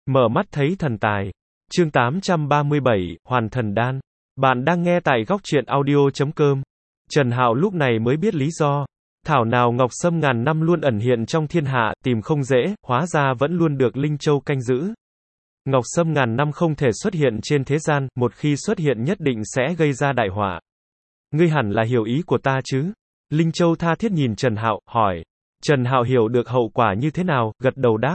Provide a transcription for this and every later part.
Mở mắt thấy thần tài. Chương 837, Hoàn Thần Đan. Bạn đang nghe tại góc truyện audio.com. Trần Hạo lúc này mới biết lý do. Thảo nào Ngọc Sâm ngàn năm luôn ẩn hiện trong thiên hạ, tìm không dễ, hóa ra vẫn luôn được Linh Châu canh giữ. Ngọc Sâm ngàn năm không thể xuất hiện trên thế gian, một khi xuất hiện nhất định sẽ gây ra đại họa. Ngươi hẳn là hiểu ý của ta chứ? Linh Châu tha thiết nhìn Trần Hạo, hỏi. Trần Hạo hiểu được hậu quả như thế nào, gật đầu đáp.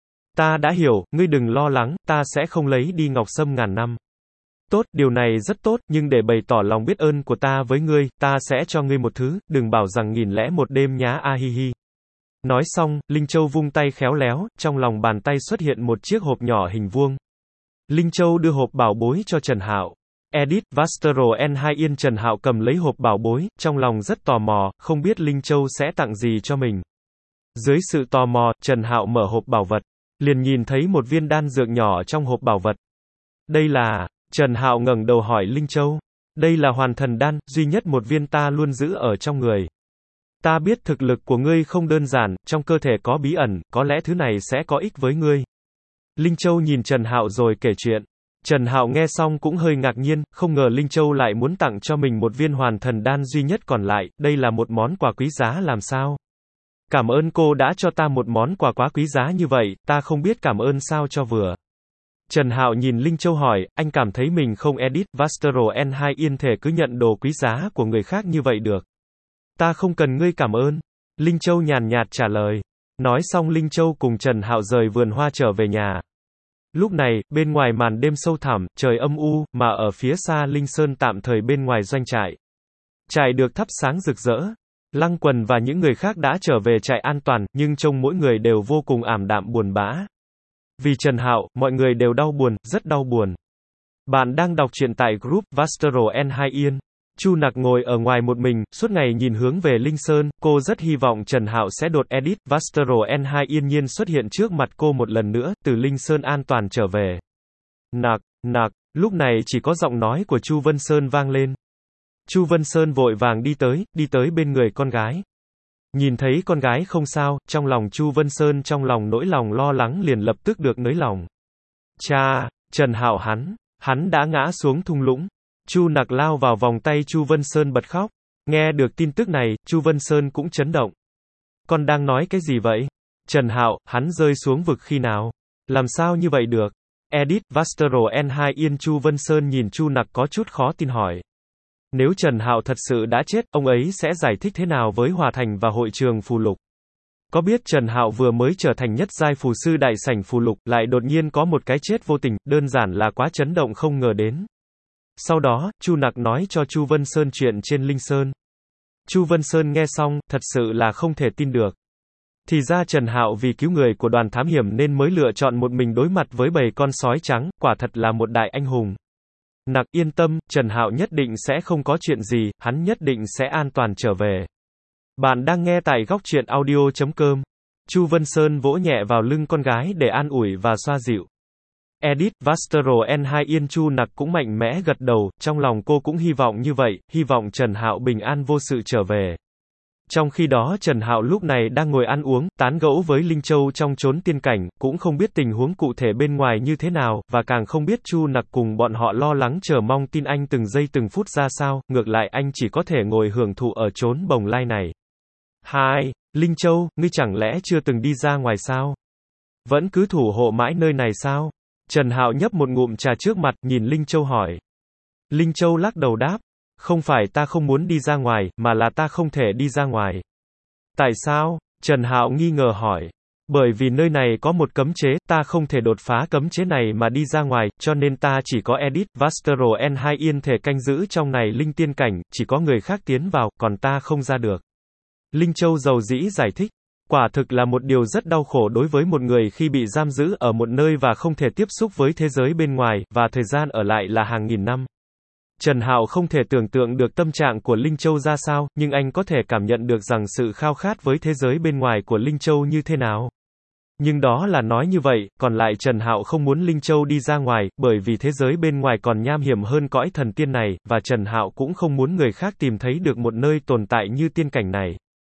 Ta đã hiểu, ngươi đừng lo lắng, ta sẽ không lấy đi Ngọc Sâm ngàn năm. Tốt, điều này rất tốt, nhưng để bày tỏ lòng biết ơn của ta với ngươi, ta sẽ cho ngươi một thứ, đừng bảo rằng 1001 đêm nhá a hi hi. Nói xong, Linh Châu vung tay khéo léo, trong lòng bàn tay xuất hiện một chiếc hộp nhỏ hình vuông. Linh Châu đưa hộp bảo bối cho Trần Hạo. Edit, Vastro N2 Yên. Trần Hạo cầm lấy hộp bảo bối, trong lòng rất tò mò, không biết Linh Châu sẽ tặng gì cho mình. Dưới sự tò mò, Trần Hạo mở hộp bảo vật. Liền nhìn thấy một viên đan dược nhỏ trong hộp bảo vật. Đây là... Trần Hạo ngẩng đầu hỏi Linh Châu. Đây là Hoàn Thần Đan, duy nhất một viên ta luôn giữ ở trong người. Ta biết thực lực của ngươi không đơn giản, trong cơ thể có bí ẩn, có lẽ thứ này sẽ có ích với ngươi. Linh Châu nhìn Trần Hạo rồi kể chuyện. Trần Hạo nghe xong cũng hơi ngạc nhiên, không ngờ Linh Châu lại muốn tặng cho mình một viên Hoàn Thần Đan duy nhất còn lại, đây là một món quà quý giá làm sao? Cảm ơn cô đã cho ta một món quà quá quý giá như vậy, ta không biết cảm ơn sao cho vừa. Trần Hạo nhìn Linh Châu hỏi, anh cảm thấy mình không edit, Vastro N2 Yên thể cứ nhận đồ quý giá của người khác như vậy được. Ta không cần ngươi cảm ơn. Linh Châu nhàn nhạt trả lời. Nói xong Linh Châu cùng Trần Hạo rời vườn hoa trở về nhà. Lúc này, bên ngoài màn đêm sâu thẳm, trời âm u, mà ở phía xa Linh Sơn tạm thời bên ngoài doanh trại. Trại được thắp sáng rực rỡ. Lăng Quần và những người khác đã trở về trại an toàn, nhưng trông mỗi người đều vô cùng ảm đạm buồn bã. Vì Trần Hạo, mọi người đều đau buồn, rất đau buồn. Bạn đang đọc truyện tại group Vastro N2 Yên. Chu Nặc ngồi ở ngoài một mình, suốt ngày nhìn hướng về Linh Sơn, cô rất hy vọng Trần Hạo sẽ đột edit, Vastro N2 Yên nhiên xuất hiện trước mặt cô một lần nữa, từ Linh Sơn an toàn trở về. Nặc, lúc này chỉ có giọng nói của Chu Vân Sơn vang lên. Chu Vân Sơn vội vàng đi tới bên người con gái. Nhìn thấy con gái không sao, trong lòng Chu Vân Sơn trong lòng nỗi lòng lo lắng liền lập tức được nới lòng. Cha, Trần Hạo hắn đã ngã xuống thung lũng. Chu Nặc lao vào vòng tay Chu Vân Sơn bật khóc. Nghe được tin tức này, Chu Vân Sơn cũng chấn động. Con đang nói cái gì vậy? Trần Hạo, hắn rơi xuống vực khi nào? Làm sao như vậy được? Edit, Vastro N2 Yên. Chu Vân Sơn nhìn Chu Nặc có chút khó tin hỏi. Nếu Trần Hạo thật sự đã chết, ông ấy sẽ giải thích thế nào với Hòa Thành và hội trường phù lục? Có biết Trần Hạo vừa mới trở thành nhất giai phù sư đại sảnh phù lục, lại đột nhiên có một cái chết vô tình, đơn giản là quá chấn động không ngờ đến. Sau đó, Chu Nặc nói cho Chu Vân Sơn chuyện trên Linh Sơn. Chu Vân Sơn nghe xong, thật sự là không thể tin được. Thì ra Trần Hạo vì cứu người của đoàn thám hiểm nên mới lựa chọn một mình đối mặt với bầy con sói trắng, quả thật là một đại anh hùng. Nặc yên tâm, Trần Hạo nhất định sẽ không có chuyện gì, hắn nhất định sẽ an toàn trở về. Bạn đang nghe tại góc truyện audio.com. Chu Vân Sơn vỗ nhẹ vào lưng con gái để an ủi và xoa dịu. Edit, Vastro N2 Yên. Chu Nặc cũng mạnh mẽ gật đầu, trong lòng cô cũng hy vọng như vậy, hy vọng Trần Hạo bình an vô sự trở về. Trong khi đó Trần Hạo lúc này đang ngồi ăn uống, tán gẫu với Linh Châu trong chốn tiên cảnh, cũng không biết tình huống cụ thể bên ngoài như thế nào, và càng không biết Chu Nặc cùng bọn họ lo lắng chờ mong tin anh từng giây từng phút ra sao, ngược lại anh chỉ có thể ngồi hưởng thụ ở chốn bồng lai này. Hai, Linh Châu, ngươi chẳng lẽ chưa từng đi ra ngoài sao? Vẫn cứ thủ hộ mãi nơi này sao? Trần Hạo nhấp một ngụm trà trước mặt, nhìn Linh Châu hỏi. Linh Châu lắc đầu đáp. Không phải ta không muốn đi ra ngoài, mà là ta không thể đi ra ngoài. Tại sao? Trần Hạo nghi ngờ hỏi. Bởi vì nơi này có một cấm chế, ta không thể đột phá cấm chế này mà đi ra ngoài, cho nên ta chỉ có edit, Vastro N2 Yên thể canh giữ trong này linh tiên cảnh, chỉ có người khác tiến vào, còn ta không ra được. Linh Châu dầu dĩ giải thích. Quả thực là một điều rất đau khổ đối với một người khi bị giam giữ ở một nơi và không thể tiếp xúc với thế giới bên ngoài, và thời gian ở lại là hàng nghìn năm. Trần Hạo không thể tưởng tượng được tâm trạng của Linh Châu ra sao, nhưng anh có thể cảm nhận được rằng sự khao khát với thế giới bên ngoài của Linh Châu như thế nào. Nhưng đó là nói như vậy, còn lại Trần Hạo không muốn Linh Châu đi ra ngoài, bởi vì thế giới bên ngoài còn nham hiểm hơn cõi thần tiên này, và Trần Hạo cũng không muốn người khác tìm thấy được một nơi tồn tại như tiên cảnh này.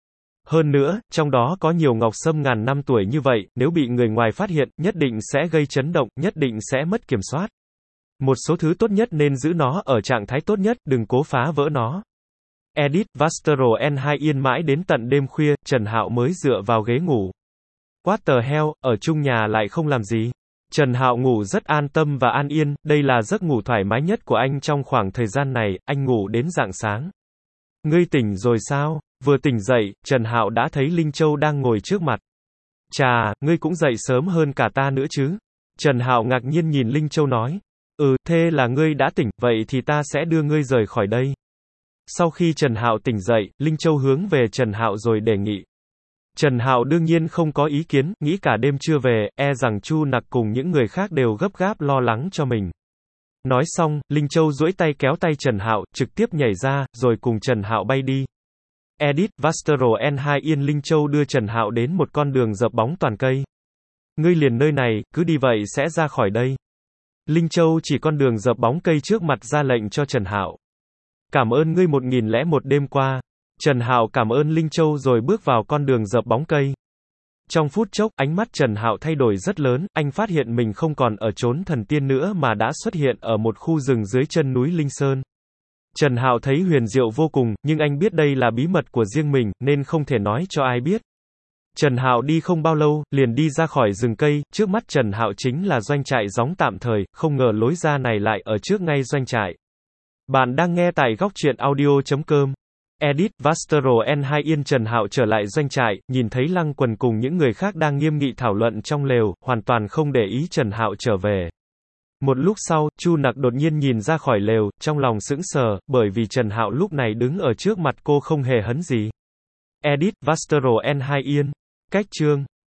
Hơn nữa, trong đó có nhiều ngọc sâm ngàn năm tuổi như vậy, nếu bị người ngoài phát hiện, nhất định sẽ gây chấn động, nhất định sẽ mất kiểm soát. Một số thứ tốt nhất nên giữ nó ở trạng thái tốt nhất, đừng cố phá vỡ nó. Edit, Vastro N2 yên mãi đến tận đêm khuya, Trần Hạo mới dựa vào ghế ngủ. What the hell, ở chung nhà lại không làm gì. Trần Hạo ngủ rất an tâm và an yên, đây là giấc ngủ thoải mái nhất của anh trong khoảng thời gian này, anh ngủ đến rạng sáng. Ngươi tỉnh rồi sao? Vừa tỉnh dậy, Trần Hạo đã thấy Linh Châu đang ngồi trước mặt. Chà, ngươi cũng dậy sớm hơn cả ta nữa chứ? Trần Hạo ngạc nhiên nhìn Linh Châu nói. Thế là ngươi đã tỉnh, vậy thì ta sẽ đưa ngươi rời khỏi đây. Sau khi Trần Hạo tỉnh dậy, Linh Châu hướng về Trần Hạo rồi đề nghị. Trần Hạo đương nhiên không có ý kiến, nghĩ cả đêm chưa về, e rằng Chu Nặc cùng những người khác đều gấp gáp lo lắng cho mình. Nói xong, Linh Châu duỗi tay kéo tay Trần Hạo, trực tiếp nhảy ra, rồi cùng Trần Hạo bay đi. Edit, Vastro N2 yên Linh Châu đưa Trần Hạo đến một con đường dợp bóng toàn cây. Ngươi liền nơi này, cứ đi vậy sẽ ra khỏi đây. Linh Châu chỉ con đường dợp bóng cây trước mặt ra lệnh cho Trần Hạo. Cảm ơn ngươi 1001 đêm qua. Trần Hạo cảm ơn Linh Châu rồi bước vào con đường dợp bóng cây. Trong phút chốc, ánh mắt Trần Hạo thay đổi rất lớn, anh phát hiện mình không còn ở chốn thần tiên nữa mà đã xuất hiện ở một khu rừng dưới chân núi Linh Sơn. Trần Hạo thấy huyền diệu vô cùng, nhưng anh biết đây là bí mật của riêng mình, nên không thể nói cho ai biết. Trần Hạo đi không bao lâu, liền đi ra khỏi rừng cây, trước mắt Trần Hạo chính là doanh trại gióng tạm thời, không ngờ lối ra này lại ở trước ngay doanh trại. Bạn đang nghe tại góc truyện audio.com. Edit, Vastro N2 yên Trần Hạo trở lại doanh trại, nhìn thấy Lăng Quần cùng những người khác đang nghiêm nghị thảo luận trong lều, hoàn toàn không để ý Trần Hạo trở về. Một lúc sau, Chu Nặc đột nhiên nhìn ra khỏi lều, trong lòng sững sờ, bởi vì Trần Hạo lúc này đứng ở trước mặt cô không hề hấn gì. Edit, Vastro N2 yên. Cách chương